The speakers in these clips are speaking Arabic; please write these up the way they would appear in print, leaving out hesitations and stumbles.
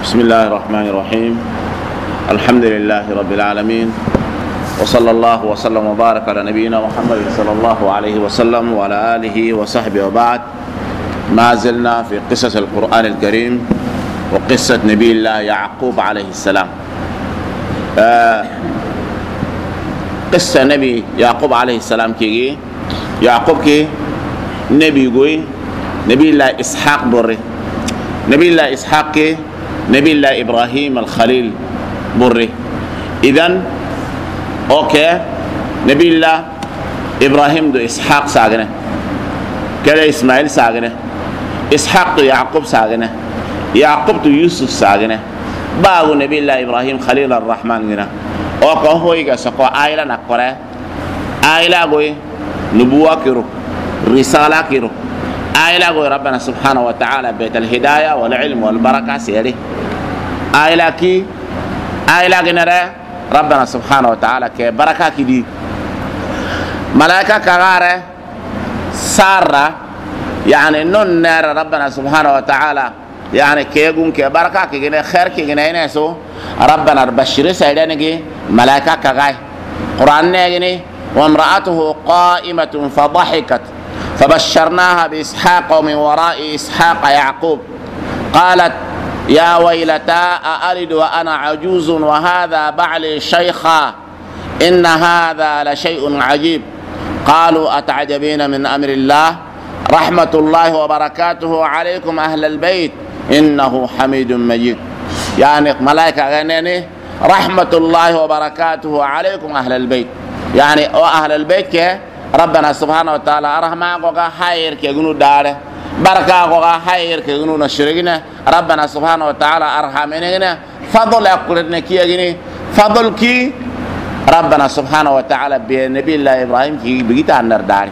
بسم الله الرحمن الرحيم. الحمد لله رب العالمين، وصلى الله وسلم وبارك على نبينا محمد صلى الله عليه وسلم وعلى آله وصحبه. وبعد، ما زلنا في قصة القرآن الكريم وقصة نبي الله يعقوب عليه السلام. قصة نبي يعقوب عليه السلام كي يعقوب كي نبي يقول نبي الله إسحاق بري، نبي الله إسحاق كي نبي الله إبراهيم الخليل بري. إذن أوكي، نبي الله إبراهيم دو إسحاق ساقنا كده، إسماعيل ساقنا، إسحاق دو يعقوب ساقنا، يعقوب دو يوسف ساقنا، باغو نبي الله إبراهيم خليل الرحمن جنا. أوكي هو يجا سقوا آيلا نقرأ آيلا قوي نبوة كيرو، رسالة كيرو، آيلا قوي ربنا سبحانه وتعالى بيت الهداية والعلم والبركة سيري. آيلا كي آيلا جنرا ربنا سبحانه وتعالى كي بركة كدي ملائكة كغارة سارة، يعني نون نار ربنا سبحانه وتعالى يعني كيقوم كي بركة كي جنا خير كي جنا ينسو ربنا بشر سيدنا ملائكة كغاي. قرآن نجني وامرأته قائمة فضحكت فبشرناها بإسحاق ومن وراء إسحاق يعقوب قالت يا ويلتى أألد وأنا عجوز وهذا بعلي شيخا إن هذا لشيء عجيب. قالوا أتعجبين من أمر الله رحمة الله وبركاته عليكم أهل البيت إنه حميد مجيد. يعني ملائكة غنيني رحمة الله وبركاته عليكم أهل البيت، يعني أهل البيت كي ربنا سبحانه وتعالى أرحمه وقا خير كي يقولوا داره بركة وقا خير كي يقولوا نشرقنا ربنا سبحانه وتعالى أرحمنا فضل أقولنا كي يجيني فضل كي ربنا سبحانه وتعالى بنبي الله إبراهيم كي بقيت عن داري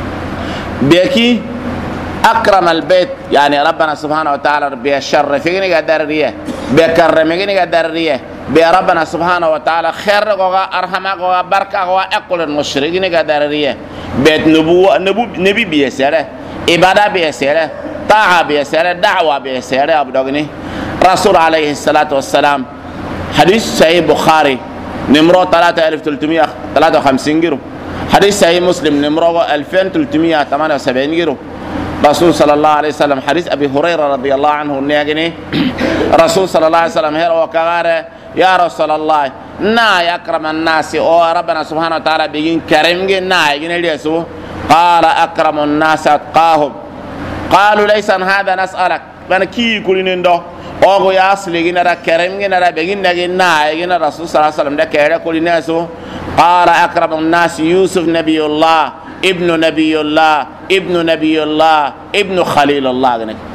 بيكي أكرم البيت، يعني ربنا سبحانه وتعالى بيشرفني قدر ريه بيكرمني قدر ريه بربنا سبحانه وتعالى خير وقا أرحمه وقا بركة وقا أقول المشرقين قدر ريه بيت نبي بيسيره إبادة بيسيره طاعة بيسيره دعوة بيسيره أبدوغني رسول عليه الصلاة والسلام. حديث صحيح بخاري نمرو 3353 جرو، حديث صحيح مسلم نمرو 2378 جرو. رسول صلى الله عليه وسلم حديث أبي هريرة رضي الله عنه نيجني رسول صلى الله عليه وسلم هير وكغاره يا رسول الله نا أكرم الناس أو ربنا سبحانه وتعالى بيجين كريم نا يجين اليسو. قال أكرم الناس أتقاهم. قالوا ليس هذا نسألك من كي كلين دو أو يا أصلي جينا كريم جينا بيجين نا يجين الرسول صلى الله عليه وسلم ده كهذا كلين يسو. قال أكرم الناس يوسف نبي الله ابن نبي الله ابن نبي الله ابن خليل الله.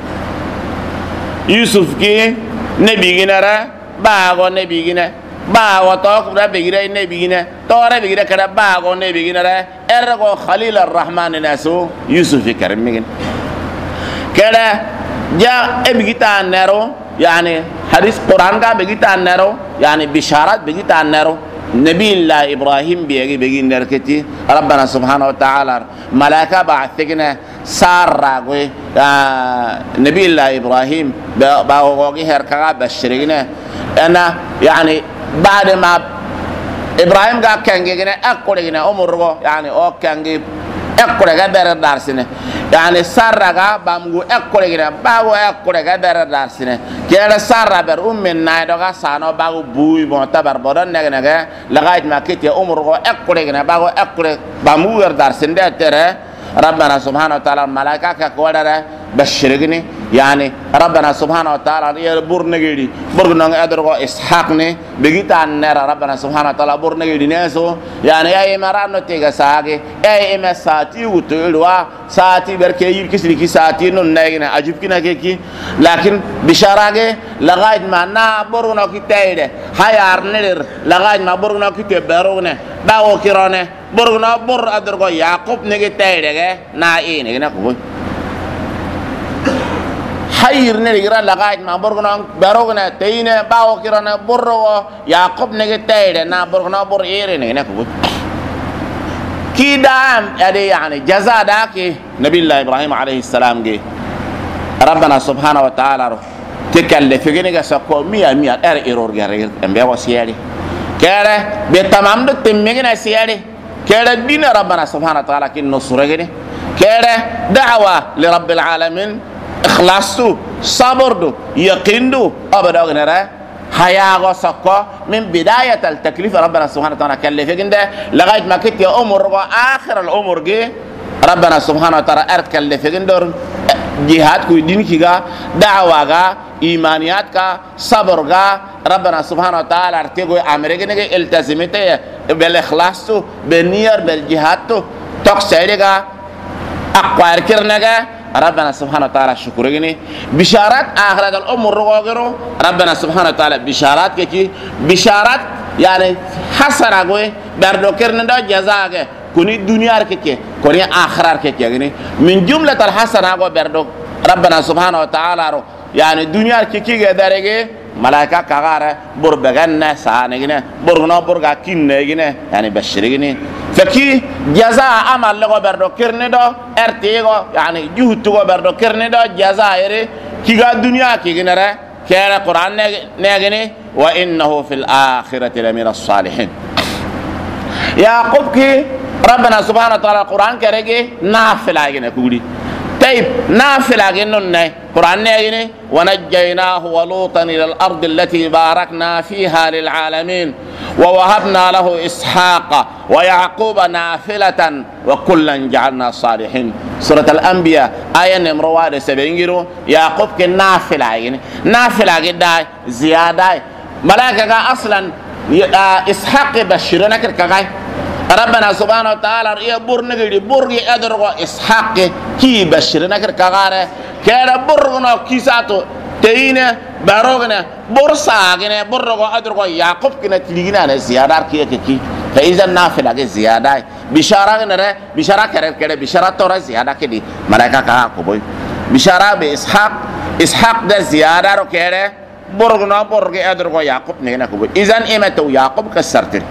يوسف كي نبي جينا باغو نبي جينا باغو توك ربي جينا نبي جينا تورا بيجينا كذا باغو نبي جينا إرغو خليل الرحمن ناسو يوسف كريم جينا كذا جاء بيجيتا نارو، يعني حديث قرآن كا بيجيتا نارو، يعني بشارات بيجيتا نارو. نبي الله إبراهيم بيجي نركتي ربنا سبحانه وتعالى ملائكة بعثنا سارة نبي الله إبراهيم باوغي هركا بشرينا أنا يعني بعد ما إبراهيم قال كان جينا أقول جينا أمره يعني أو كان جي أقول قدر دارسنا، يعني سارة بامغو أقول جينا باو أقول قدر دارسنا كيلا سارة بر من نايدوغا سانو باو بوي معتبر بدن نغنغا لغاية ما كيتي أمره أقول جينا باو أقول بامغو دارسنا ده ترى ربنا سبحانه وتعالى الملائكة كقولنا بشرقني، يعني ربنا سبحانه وتعالى برنجيدي برنج أدركوا إسحاقني بقيت عن نار ربنا سبحانه وتعالى برنجيدي ناسو، يعني أي مرة نتيجة ساقي أي إما ساتي وتقولوا ساتي بركي كسر كي ساتي نونجنا أجيب كنا كي، لكن بشارة لغاية ما نا برنا كتير هاي أرنير لغاية ما برنا كتير برونه باو كيرانه برنا بر أدركوا يعقوب نجتير نا إيه نجنا كوي خير نلقى لغاية ما برغنا بروغنا تينا باو كيرانا برو يعقوب نجتير نا برغنا بر إيه نجنا كوي كيدام يعني جزاء داكي نبي الله إبراهيم عليه السلام جي ربنا سبحانه وتعالى تكلف فيني كسكو مية إيرور غير أمبيا وسيالي كره بتمام دو تمينا سيالي كره دين ربنا سبحانه وتعالى كي نصره غني كره دعوة لرب العالمين إخلاصو صبردو يقيندو أبدا غنرا حياة سكو من بداية التكليف ربنا سبحانه وتعالى كلف جنده لغاية ما كنت أمور آخر الأمور جي ربنا سبحانه وتعالى كلف جندور جهاد كوي دين كيغا دعوة غا إيمانيات كا صبر غا ربنا سبحانه وتعالى ارتقوا أمريكا نجي التزمته بالإخلاص بالنير بالجهاد تقصير غا أقوار كرنغا ربنا سبحانه وتعالى شكر غني بشارات آخرة الأمور رغوغرو ربنا سبحانه وتعالى بشارات كي بشارات يعني حسنا غوي بردو كرندا جزاء كوني دنيا كي كوني آخرة كي يعني من جملة الحسنة غو بردو ربنا سبحانه وتعالى يعني دنيا كي دارجي ملائكة كغارة بربعنا سانجنا برغنا برغا كينجنا يعني بشرجنا فكي جزاء عمل لغو بردو كرندا ارتيغو يعني جهد غو بردو كرندا جزاء يري كيغا دنيا كي جنرا كان القرآن نجني وإنه في الآخرة لمن الصالحين يعقوب كي ربنا سبحانه وتعالى القرآن كرجي نافل عجنا كودي طيب نافل عجنا القرآن نجني ونجيناه ولوطا إلى الأرض التي باركنا فيها للعالمين ووهبنا له إسحاق ويعقوب نافلة وكلا جعلنا صالحين سورة الأنبياء آية نمرة 71 يعقوب كنافل عجنا نافل عجنا زيادة ملائكة أصلا إسحاق بشرنا كركاي ربنا سبحانه وتعالى يا برنجي برجي أدروا إسحاق كي بشرنا كركاغاره كلا برغنا كيساتو تينا باروغنا برصاغنا برغو أدروا يعقوب كنا تلينا زيادة كي فإذا نافلة زيادة بشارة نرى بشارة كره بشارة تورا زيادة كدي ملاك كاكوبوي بشارة بإسحاق ده زيادة ركره برغنا برغي أدروا يعقوب نينا كوبوي إذا إمتى يعقوب كسرتين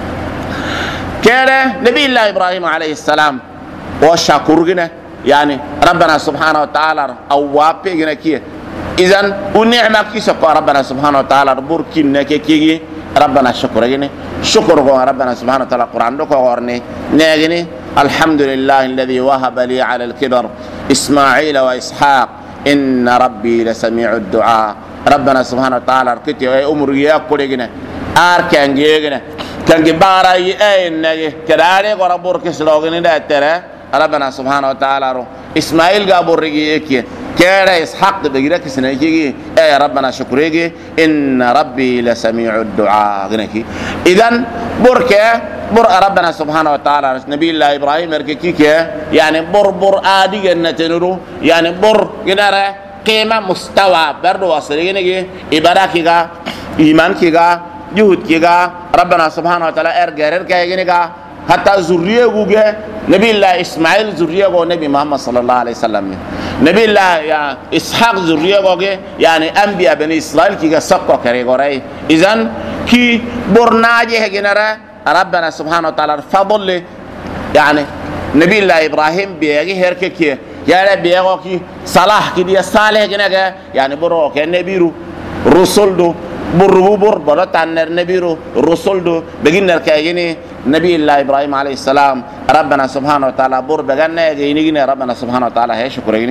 كان نبي الله إبراهيم عليه السلام وشاكرنا يعني ربنا سبحانه وتعالى أواب جنا كي إذن ونعمة كي سكوا ربنا سبحانه وتعالى بركنا كي ربنا شكرنا شكر ربنا سبحانه وتعالى القرآن دك ورني ناجني الحمد لله الذي وهب لي على الكبر إسماعيل وإسحاق إن ربي لسميع الدعاء ربنا سبحانه وتعالى كتير أمر يأكل جنا أركان جنا كان جبارا يأين كداري قربور كسلوغني ده ترى ربنا سبحانه وتعالى إسماعيل قابور رجيكي كذا إسحاق بيجرك سنيجي ربنا شكريجي إن ربي لسميع الدعاء غنكي إذن بركة ربنا سبحانه وتعالى نبي الله إبراهيم ركيكي يعني بر آدي جنتنورو يعني بر جنرة قيمة مستوى بردو وصليني إبادة كيغا إيمان كيغا جهود كيغا ربنا سبحانه وتعالى ارغير كيغا حتى ذريه غوغه نبي الله اسماعيل ذريه غو نبي محمد صلى الله عليه وسلم نبي الله يا اسحاق ذريه غوغه يعني انبياء بني اسرائيل كيغا سكو كريغوري اذن كي برناجه جنرا ربنا سبحانه وتعالى فضل يعني نبي الله ابراهيم بيغي هرككي يا بيغو كي صلاح كي دي صالح جنغا يعني برو كنبيرو رسول دو بر برتان نبيرو رسول دو بجينا كأجني نبي الله إبراهيم عليه السلام ربنا سبحانه وتعالى بر بجنا جيني ربنا سبحانه وتعالى هي شكرا.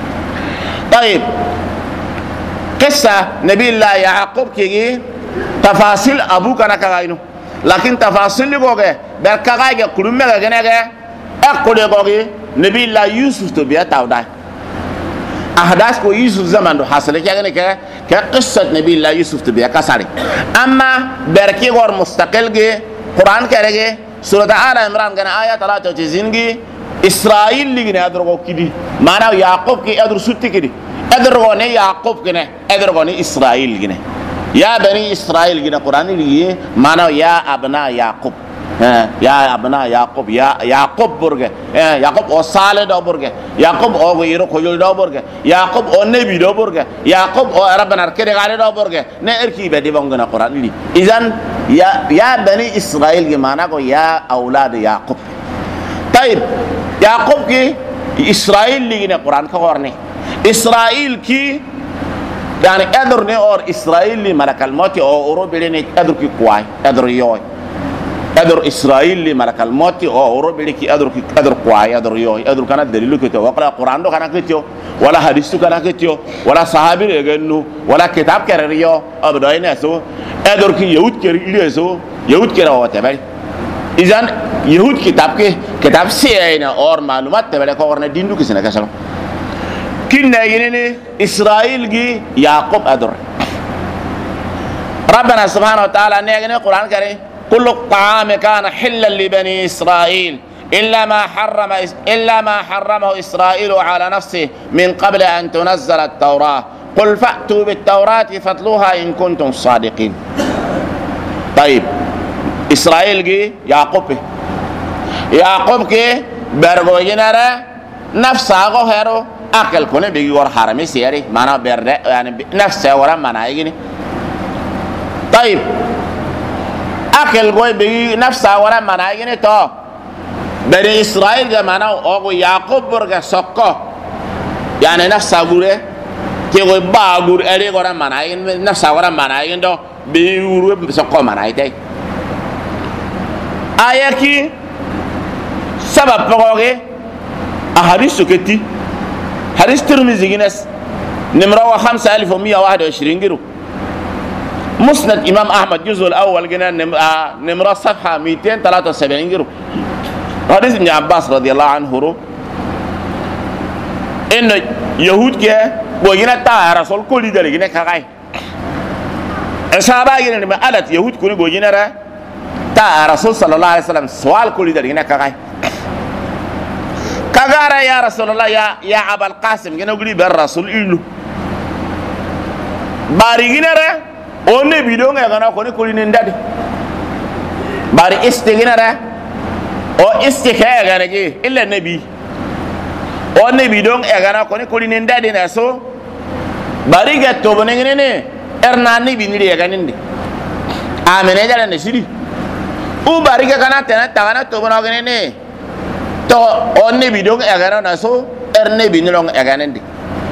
طيب قصة نبي الله يعقوب كي تفاصيل أبوك أنا كغاينو لكن تفاصيل لبوجه بركغاية كلهم مجانا أقول لبوجه نبي الله يوسف تبيه تاودا أحداث كو يوسف زمان دو حاصل كأنك كقصة نبي الله يوسف تبيه كساري أما بركي غور مستقل جي قرآن كرجع سورة آل عمران كنا آية 33 جي إسرائيل لجنة أدركوا كذي مانا يعقوب كي أدرسوت كذي أدركوني يعقوب كنا أدركوني إسرائيل جنة يا بني إسرائيل جنة قرآن لجيه مانا يا أبناء يعقوب يا أبناء يعقوب يا يعقوب برجع يعقوب أو صالح دو برجع يعقوب أو غيره كيول دو برجع يعقوب أو نبي دو برجع يعقوب أو ربنا ركيد على دو برجع نأركي بدي بانغنا قرآن لي إذن يا بني إسرائيل جمانا كو يا أولاد يعقوب. طيب يعقوب كي إسرائيل لجنة قرآن كورني إسرائيل كي يعني ادر ني اور اسرائيل ملك الموت او اوروبي ني ادر كي كواي ادر يوي ادر اسرائيل ملك الموت او اوروبي كي ادر كواي ادر يوي ادر كان دليل كتو وقرا القران دو كان كتو ولا حديث كان كتو ولا صحابي يغنو ولا كتاب كريو ابداين سو ادر كي يهود كريو يهود كرا وتبالي اذن يهود كتاب سينا اور معلومات تبالي كورنا ديندو كسنا كسلو كنا ينني إسرائيل جي يعقوب أدر ربنا سبحانه وتعالى نيجي القرآن الكريم كل الطعام كان حلا لبني إسرائيل إلا ما حرمه إسرائيل على نفسه من قبل أن تنزل التوراة قل فأتوا بالتوراة فاتلوها إن كنتم صادقين. طيب إسرائيل جي يعقوب كي برغو جنرا نفسه هيرو أكل كونه بيجي ور حرامي سياري مانا برده يعني نفسه ورا مانا يجيني. طيب أكل كوي بيجي نفسه ورا مانا يجيني تو بني إسرائيل ده مانا أو يعقوب برجع سكّه يعني نفسه غورة كي كوي باغور أري ورا مانا يجيني نفسه ورا مانا يجيني تو بيجي سكّه مانا يجي. آية كي سبب بقولك أحاديث سكتي حديث ترمذي جنس نمرة 5121 جرو مسند إمام أحمد جزء الأول جنا نمرة صفحة 273 جرو حديث ابن عباس رضي الله عنه رو إن يهود كه بوجينا تا رسول كل ده لجنا كعاي الصحابة جنا لما قالت يهود كوني بوجينا را تا رسول صلى الله عليه وسلم سؤال كل ده لجنا كعاي كغارا يا رسول الله يا أبا القاسم جنا قولي بالرسول إلو باري جنا را أوني بيدون يا كوني كولي نندادي باري استجنا را أو استكاء يا جي إلا النبي أوني بيدون يا كوني كولي نندادي ناسو باري جتو بنيجني إرناني بيني يا جنندي آمين يا جلنا نشري أو باري كنا تنا تو بناجني to on ne bidong agara naso erne binilong aganendi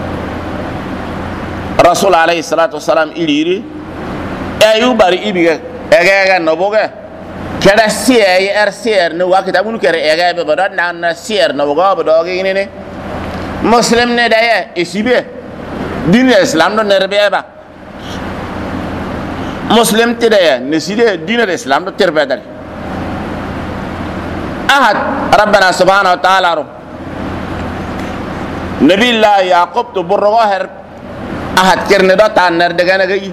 rasul alayhi salatu wassalam iliri ayu bari ibiga agaga noboga kada sier no wakita bunu kere agaga be bodan na sier no boga bodoge ne muslim ne daya isibe din islam do nerbe ba muslim tidaya neside din islam do terbedal أحد ربنا سبحانه وتعالى نبي الله يعقوب تبرغوهر أحد كرن دوتا نردغانا غي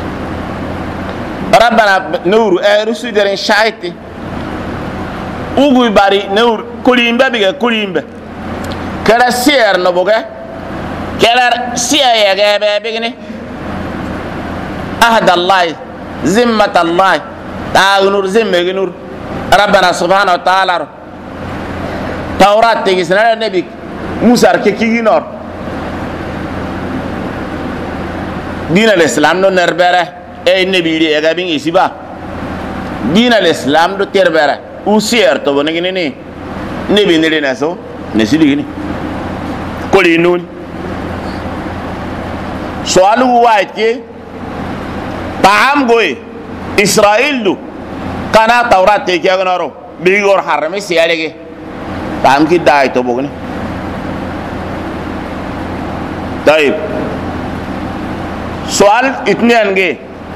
ربنا نور رسول درين شايتي أوغوي باري نور كوليمبا بيغا كوليمبا كلا سير نبوغا كلا سير يغابا بيغني أحد الله زمة الله تاغنور زمة نور ربنا سبحانه وتعالى توراة تيجي النبي موسى كي نور دين الإسلام نو نربره أي النبي دي أجابين إسيبا دين الإسلام نو تربره وسير تو بنيجي نبي نري ناسو نسيلي غني كولي نون سؤال واحد كي طعام قوي إسرائيل دو كنا توراة تيجي أغنورو بيجور حرمي سيالي تام كي داي تو بوغني. طيب سؤال اثنين جي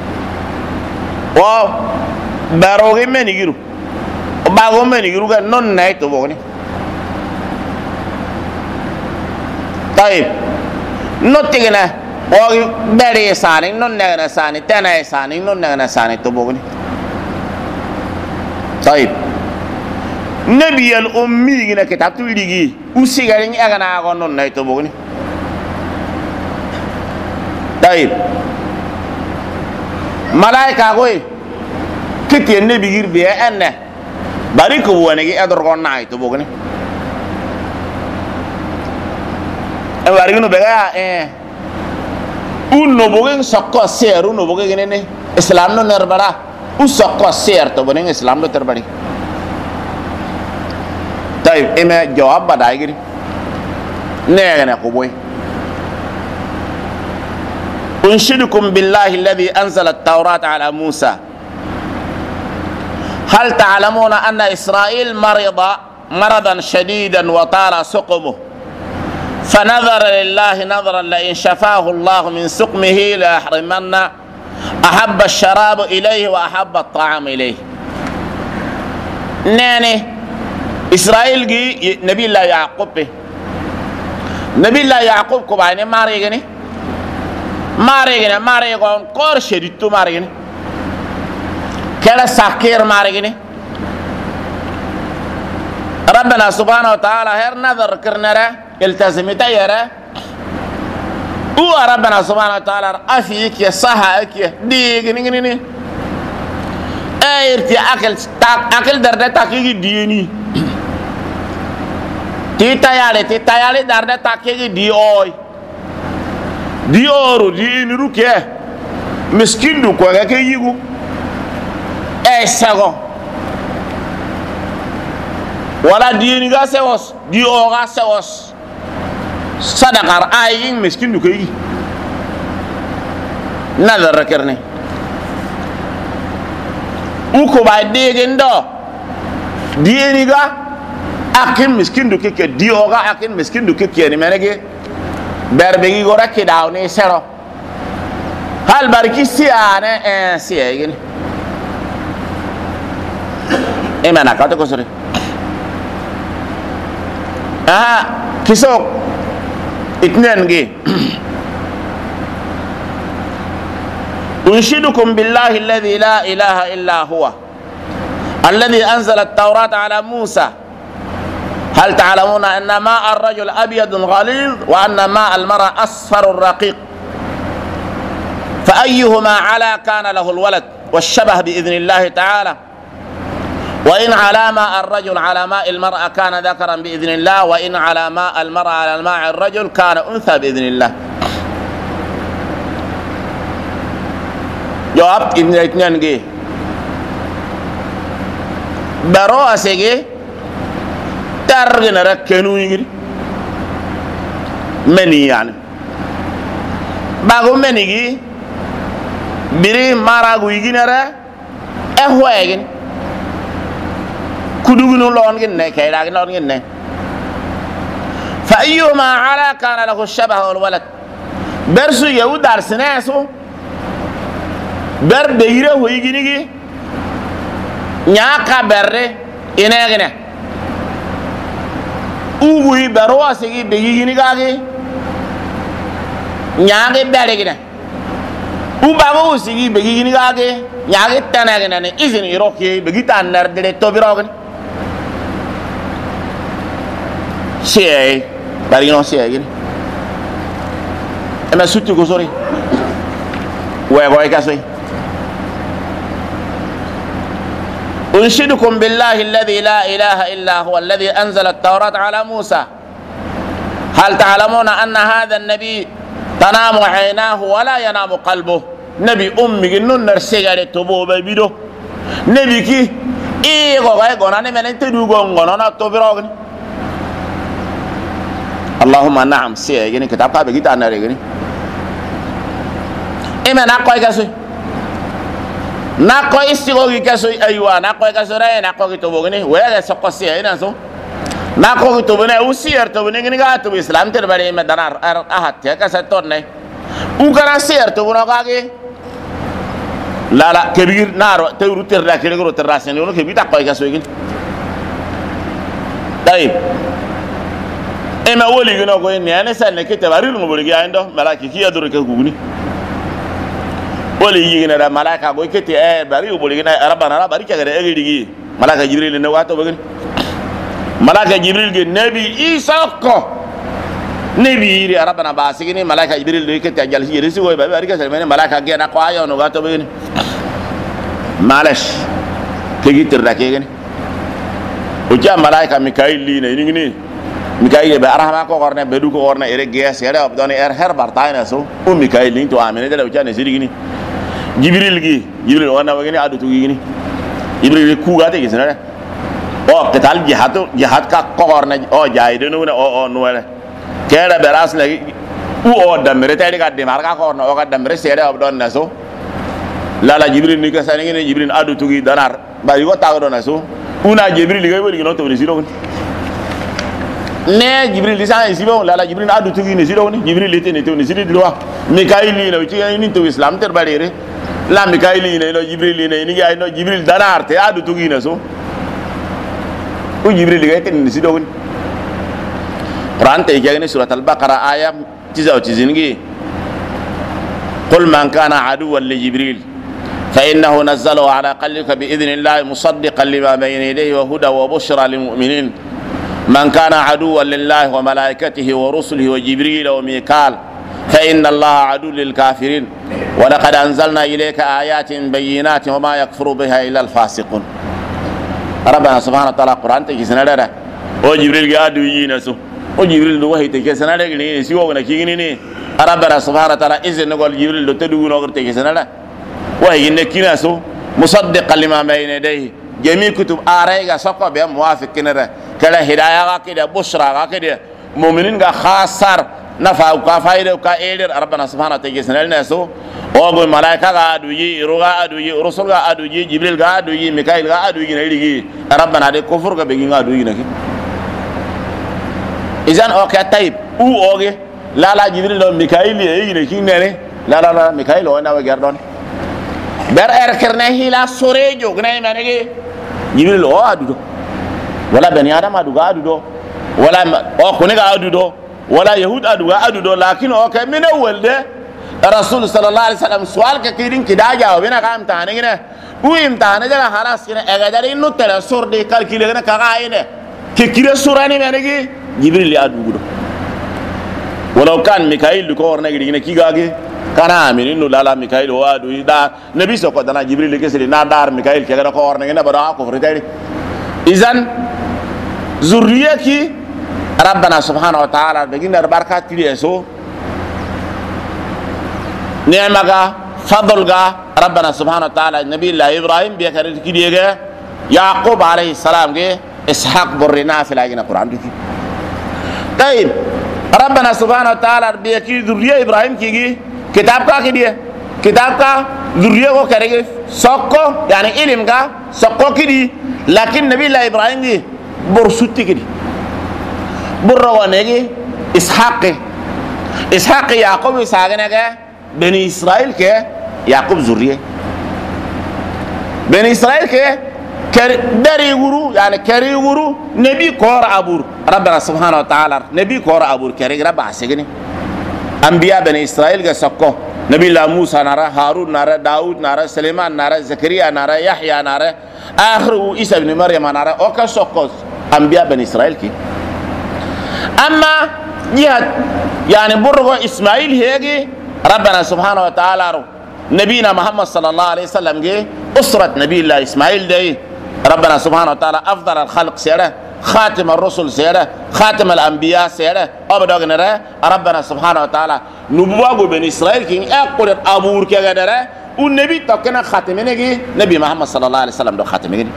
و باروغي من يجرو باغو من يجرو كان نون ناي تو بوغني. طيب نوتيغنا وغي بري ساني نون نغنا ساني تناي ساني نون نغنا ساني تو بوغني. طيب نبي الأمي هنا كتاب توليجي وسيجارين أغنى أغنون نايتو بوغني. طيب ملاك أقوي كتير نبي غير بيا أنا باريكو بوانيجي أدرغون نايتو بوغني. باريكو نبغى uno bogeng sokko ser uno bogeng ini Islam no nerbara usokko ser to bogeng Islam no terbari. Tapi eme jawab badai gini nega na kuboy أنشدكم بالله الذي أنزل التوراة على موسى هل تعلمون أن إسرائيل مرض مرضا شديدا وطال سقمه فنظر لله نظرا لئن شفاه الله من سقمه ليحرمن أحب الشراب إليه وأحب الطعام إليه. ناني إسرائيل جي نبي الله يعقوب نبي الله يعقوب كبايني ماريغني ماريغون كور شديدتو ماريغني كلا ساكير ماريغني ربنا سبحانه وتعالى هر نظر كرنرا التزمي تيرا هو ربنا سبحانه وتعالى أفيك يا صحاك يا ديغني ايرتي اكل درده تاكي ديني تي تايالي درده تاكي دي اوي دي اورو دي نروكي مسكين دو كوغا كي يغو اي سغو ولا ديني غا سوس دي اوغا سوس صدقار اي مسكين دو كي نظر ركرني uko ba degen do dieni ga akin miskin du keke dio ga akin miskin du keke ni menege berbe gi gora ke daw ni sero hal barki siane siegen e mana ka to ko sore kiso itnen gi أنشدكم بالله الذي لا إله إلا هو الذي أنزل التوراة على موسى هل تعلمون أن ماء الرجل أبيض غليظ وأن ماء المرأة أصفر رقيق فأيهما على كان له الولد والشبه بإذن الله تعالى وإن على ماء الرجل على ماء المرأة كان ذكرا بإذن الله وإن على ماء المرأة على ماء الرجل كان أنثى بإذن الله. جواب ابن الاثنين جي برو اسيجي ترغن ركنو يجري مني يعني باغو مني جي بري ماراغو يجي نرا اهو يجي كدوغنو لون جن كاي لاغ لون جن فايما على كان له الشبه والولد برسو يهود دارسناسو ber beire hoyginigi nyaka berre inegine uwi berwa sigi begini gagi nyage beregine ubago sigi begini gagi nyage tanagine ne izin iroki begita nar de tobirogni siey bari no siey gini ema sutti ko sori ويغوي كاسوي أنشدكم بالله الذي لا إله إلا هو الذي أنزل التوراة على موسى هل تعلمون أن هذا النبي تنام عيناه ولا ينام قلبه نبي أمي جنون نرسيغالي تبوبة بيدو نبي كي إيه غوغاي غوناني من انت دوغون غونانا توبيروغني اللهم نعم سيغني كتاب قابل جيتا ناريغني إما نقوي كسوي نقوي استيغوغي كسوي أيوة نقوي كسوي رأي نقوي تبوغني ويا سقسي هنا سو نقوي تبوغني وسير تبوغني غني تبو إسلام تربري مدنار أحد يا كسرتوني وكان سير تبوغنا كاغي لا كبير نار تورو ترلا كيلو تراسني ولو كبير تقوي كسوي كن طيب إما ولي غنا كوي نيانه سنه كتباريل مبولغي عندو ملاكي كي يدور كغوني ولي يجينا دا ملاك أقول كتير باري وبولينا ربنا باري كذا أجري ملاك جبريل نواتو بقول ملاك جبريل نبي إيساكو نبي يري ربنا باسكني ملاك جبريل ده كتير جالس يرسي هو باري كذا مين ملاك أجي أنا قايا نواتو بقول مالش تيجي تردكيني وجا ملاك ميكائيل لي نيني ميكائيل بأرحم أكو قرنا بدو كو قرنا إرجعس يا رب داني هر بارتاين أسو وميكائيل لين تو آمنة ده وجا نسيريني جبريل جبريل وانا وغني عدو توغيني جبريل كوغاتي كيسنا او قتال جهاد کا قرنا او جايدنو او نوله كده براس لغي u o damre tayri ga de marga ko no ga damre sere ob don naso lala jibril ni ka sani ne jibril adu tugi danar ba yugo tago don naso una jibril ga wori no to ni siro ne jibril lisan isibo lala jibril adu tugi ni siro ni jibril lete ni to ni siro dilwa mikail ni no ci ni to islam ter balere la mikail ni no jibril ni ga no jibril danar te adu tugi naso u jibril ga te ni siro Quran te jagni surat al-Baqarah ayat 99 قل من كان عدوا لجبريل فإنه نزله على قلبك بإذن الله مصدقا لما بين يديه وهدى وبشرى للمؤمنين من كان عدوا لله وملائكته ورسله وجبريل وميكال فإن الله عدو للكافرين ولقد أنزلنا إليك آيات بينات وما يكفر بها إلا الفاسقون ربنا سبحانه وتعالى قرآن تجسنا لنا وجبريل قادوا ينسوا وجبريل وحي تجسنا لنا سيوه ونكيني ربنا سبحانه وتعالى إذن نقول جبريل تدعو نقول تجسنا لنا وهي نكيناسو مصدقا لما بين يديه جميع كتب آرائك سقط بها موافق كنره كلا هداية كده بشرى كده مؤمنين خاصر نفع وكفاية وكايدر ربنا سبحانه وتعالى لنا سو وأقول ملائكة قادوي روح قادوي رسول قادوي جبريل قادوي ميكائيل قادوي نيجي ربنا هذا كفر كبيرين قادوي نكى إذن أوكي طيب أو أوكي لا جبريل لو ميكائيل يجي نكى نري لا ميكائيل هو ناوي قردون بر اركرنا هلا سوريجو غناي مانغي جبريل او ادودو ولا بني ادم ادوغا ادودو ولا او كونغا ادودو ولا يهود ادوغا ادودو لكن او كمن اول ده رسول صلى الله عليه وسلم سؤال كثيرين كدا جاوبنا كام تانغنا و امتحان ده خلاص كده اغدار انه تلا سور دي كالكيلغنا كاغاينه كيكيره سوراني مانغي جبريل ادودو ولو كان ميكائيل كورنا غينا كيغاغي كان آمين إنه لا ميكائيل هو أدو دا نبي سوكو دنا جبريل كسر نادار ميكائيل كذا كورنا كنا بدأ كفر تاني إذن ذرية كي ربنا سبحانه وتعالى بقينا البركات كلي أسو نعمة فضل ربنا سبحانه وتعالى نبي الله إبراهيم بيكرر كلي يعقوب عليه السلام كي إسحاق برنا في العين القرآن كي طيب ربنا سبحانه وتعالى بيكي ذرية إبراهيم كي किताब का किडिए किताब का ज़ुर्रिया को करेंगे सक्को यानी इल्म का सक्को किडी लेकिन नबी अल्लाह इब्राहिम की बुरसुत्ती किडी बुर्रवाने की इस्हाक के याकूब इसागने के बनी इस्राइल के याकूब ज़ुर्रिया बनी इस्राइल के दरी गुरु यानी करी गुरु नबी कोर अबूर रब्बना सुब्हानहु व तआला नबी कोर अबूर करेंगे रब आसेगने أنبياء بني إسرائيل كسكو نبي الله موسى نرى هارون نرى داود نرى سليمان نرى زكريا نرى يحيى نرى آخر عيسى بن مريم نرى أو كسكو أنبياء بني إسرائيل كي أما جهة يعني برغو إسماعيل هيجي ربنا سبحانه وتعالى نبينا محمد صلى الله عليه وسلم جي أسرة نبي الله إسماعيل دي ربنا سبحانه وتعالى أفضل الخلق سيره خاتم الرسل سيره خاتم الأنبياء سيره أبدا غنره ربنا سبحانه وتعالى نبوة بني إسرائيل كين أقول أبور كغدره والنبي تكنا خاتمينه نبي محمد صلى الله عليه وسلم ده خاتمينه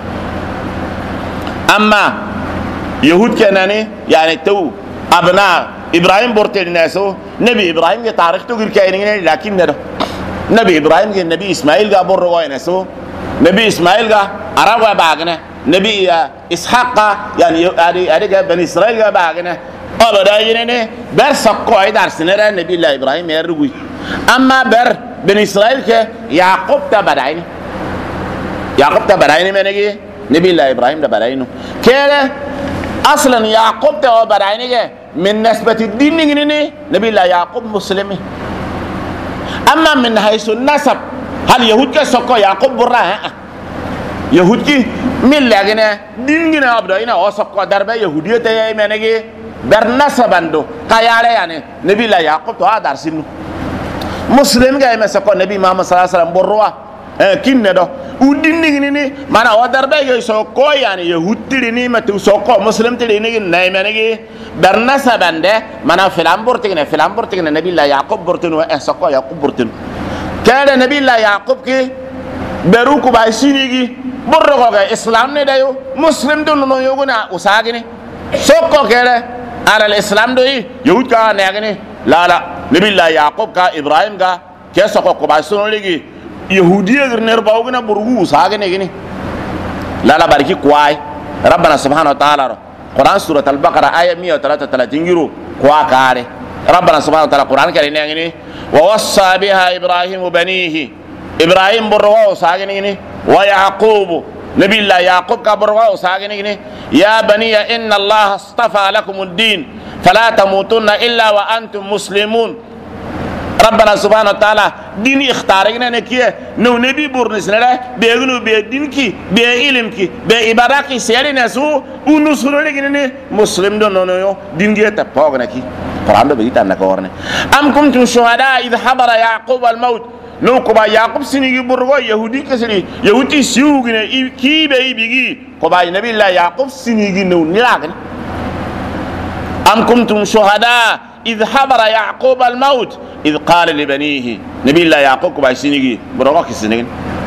أما يهود كناني يعني تو أبناء إبراهيم بورتل ناسو نبي إبراهيم के तारीख तो गिर के नहीं लेकिन नबी इब्राहिम के नबी इस्माइल का बोर रहा है नसो नबी इस्माइल का अरब का बागने नबी इसहाक का यानी के बनी इस्राइल का बागने अब दायने ने बर सबको इधर से ने नबी अल्लाह इब्राहिम है रुई अम्मा बर बनी इस्राइल के याकूब ता बराइने मैंने की नबी अल्लाह इब्राहिम ता बराइनो केले अصلا याकूब ता बराइने के من نسبة الدين نبي الله يعقوب مسلمي أما من حيث النسب هل يهود كسكو يعقوب برا يهود كي من لغنا دين أبدا إنا وسكو دربة يهودية تيجي منك برنسب عنده كياله يعني نبي الله يعقوب تو هذا سينو مسلم جاي مسكو نبي محمد صلى الله عليه وسلم بروا كين ده ودين نيجي mana wadar be yo so ko yani yahudi ni matu so ko muslim ti ni nay menegi berna sabande mana filam bortine nabi allah yaqub bortinu so ko yaqub bortinu kada nabi allah yaqub ki beru ko ba sinigi borro ko ga islam ne dayo muslim do no yoguna usagini so ko kere ala islam do yahud ka ne agini la نبي الله يعقوب كا إبراهيم كا كيسا كو كباسون لغي يهودية نرباوغنا برغو ساغني غني لا باركي كواي ربنا سبحانه وتعالى قرآن سورة البقرة آية 133 يورو كوا كاري ربنا سبحانه وتعالى قرآن كريم يعني ووصى بها إبراهيم بنيه إبراهيم برغو ساغني ويعقوب نبي الله يعقوب كبرغو ساغني يا بني إن الله اصطفى لكم الدين فلا تموتن إلا وأنتم مسلمون ربنا سبحانه وتعالى دين اختارنا نكيه نو نبي بورنسنا بيغنو بيدينكي بيعلمكي بإبادكي سيري نسو ونسولو لغنني مسلم دون نو دين جيه تبوغنكي قرآن دو بيجي تانا كورني أم كنتم شهداء إذ حضر يعقوب الموت لو كبا يعقوب سنيجي برغو يهودي كسري يهودي سيوغنا كي بيجي كبا نبي الله يعقوب سنيجي نو نلاغني أم كنتم شهداء إذ حضر يعقوب الموت إذ قال لبنيه نبي الله يعقوب كبا سنيجي برغو كسنيجي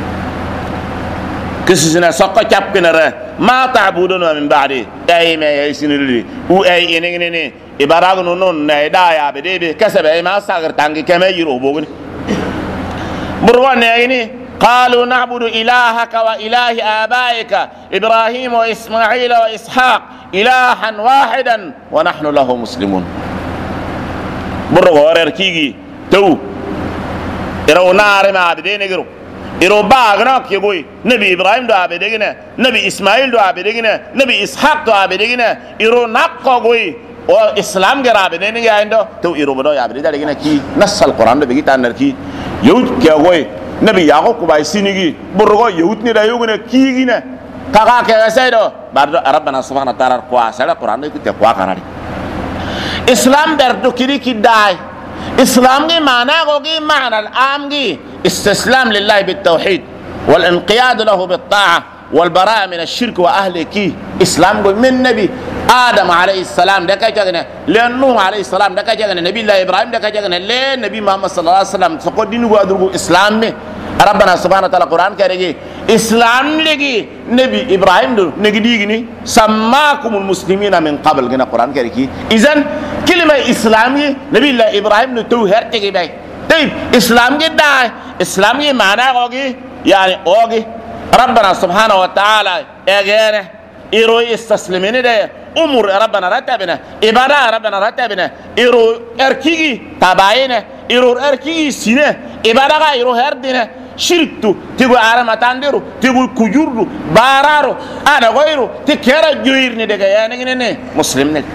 كسنا سقى كابكنا ما تعبدون من بعدي أي ما يسنيري أو أي إنني إبراغ نون نايدا يا بدي كسب أي ما ساغر تانجي كما يرو بوغني برغو نيني قالوا نعبد إلهك وإله آبائك إبراهيم وإسماعيل وإسحاق إلها واحدا ونحن له مسلمون برغو رركيجي تو إرو نار ما عبدين يقروا إرو باغناك يقول نبي إبراهيم دو عبدين نبي إسماعيل دو عبدين نبي إسحاق دو عبدين إرو نقا قوي وإسلام غير عبدين يعندو تو إرو بدو عبدين لكن كي نص القرآن دو بيجي تانر كي يهود كي قوي نبي يعقوب كباي سينيجي برغو يهود نيدا يوغنا كيغينا كاكا كيسايدو بارد ربنا سبحانه وتعالى قوا سيدا القرآن دو كي قوا كناري إسلام بردو كيري كي داي إسلام جي معنى غوغي معنى العام جي استسلام لله بالتوحيد والانقياد له بالطاعة والبراء من الشرك وأهله كي إسلام جي من نبي آدم عليه السلام دكا جاغنا لأن نوح عليه السلام دكا جاغنا نبي الله إبراهيم دكا جاغنا لأن نبي محمد صلى الله عليه وسلم سقط دينه وأدرجو إسلام مي ربنا سبحانه وتعالى القرآن كريجي إسلام لجي نبي إبراهيم دو نجديجني سماكم المسلمين من قبل جنا القرآن كريجي إذن كلمة إسلامي نبي الله إبراهيم دو توهر تجي باي طيب إسلام جدا إسلام جي معناه أوجي يعني أوجي ربنا سبحانه وتعالى أجانا إيروي استسلمين ده أمور ربنا رتبنا إبادة ربنا رتبنا إيرو أركيجي تباينه إيرو أركيجي سينه إبادة إيرو هردنا شركتو تقول عرما تاندرو تقول كجورو بارارو أنا غيرو تكيرا جويرني ده يعني مسلم نه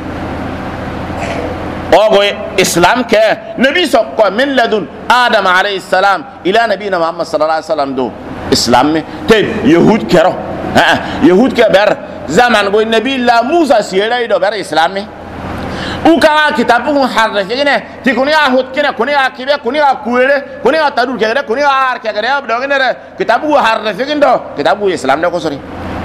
أوغوي إسلام كه نبي سقى من لدن آدم عليه السلام إلى نبينا محمد صلى الله عليه وسلم دو إسلام طيب يهود كرو يهود كبر زمان قوي نبي الله موسى سيرا يدو بر إسلامي وكما كتابه حرف كنا تكوني أهود كنا كوني أكيبه كوني أكويره كوني أتدور كذا كوني أعرف كذا أبدا كنا كتابه حرف كنا كتابه إسلام ده كسري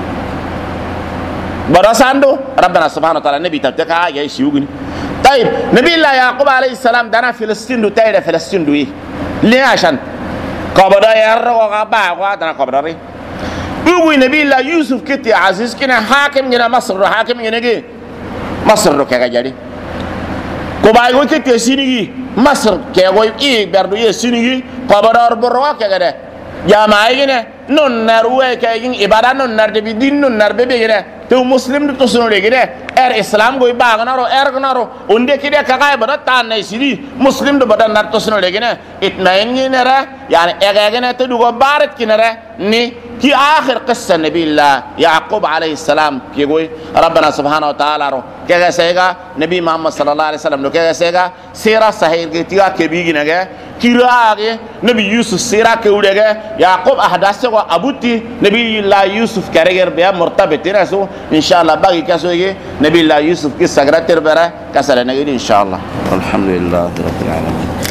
براساندو ربنا سبحانه وتعالى نبي تبتكا يا سيوغني طيب نبي الله يعقوب عليه السلام دنا فلسطين دو تايدا فلسطين دو ليه عشان قبضا يرى وغابا وغادنا قبضا بيقول نبي الله يوسف كتي عزيز كنا حاكم جنا مصر حاكم جنا جي مصر كذا جري كوبايو كتي سينيجي مصر كيغوي إيه بردو يه سينيجي قبضا ربروا كذا جامعة جنا نون نروي كأجين إبادة نون نرد بدين نون نرد بيجنا تو مسلم تو سنو لكنه إسلام كوي باغنارو غنارو وندي كده كاكاي بدأ تان نيسيري مسلم تو بدأ نار تو سنو لكنه إتماين جنرا يعني إعجاجنا تدوغ بارد كنرا ني كي آخر قصة نبي الله يعقوب عليه السلام كيقول ربنا سبحانه وتعالى رو كذا سيجا نبي محمد صلى الله عليه وسلم لو كذا سيجا سيرة صحيح كتير كبيرة نجا كيراغي نبي يوسف سيرة كودجا يعقوب أحداثه وأبوتي نبي الله يوسف كرجر بيا مرتبط رأسه إن شاء الله باقي كسوية نبي الله يوسف كي سجرة تربرة كسر نجري إن شاء الله الحمد لله رب العالمين.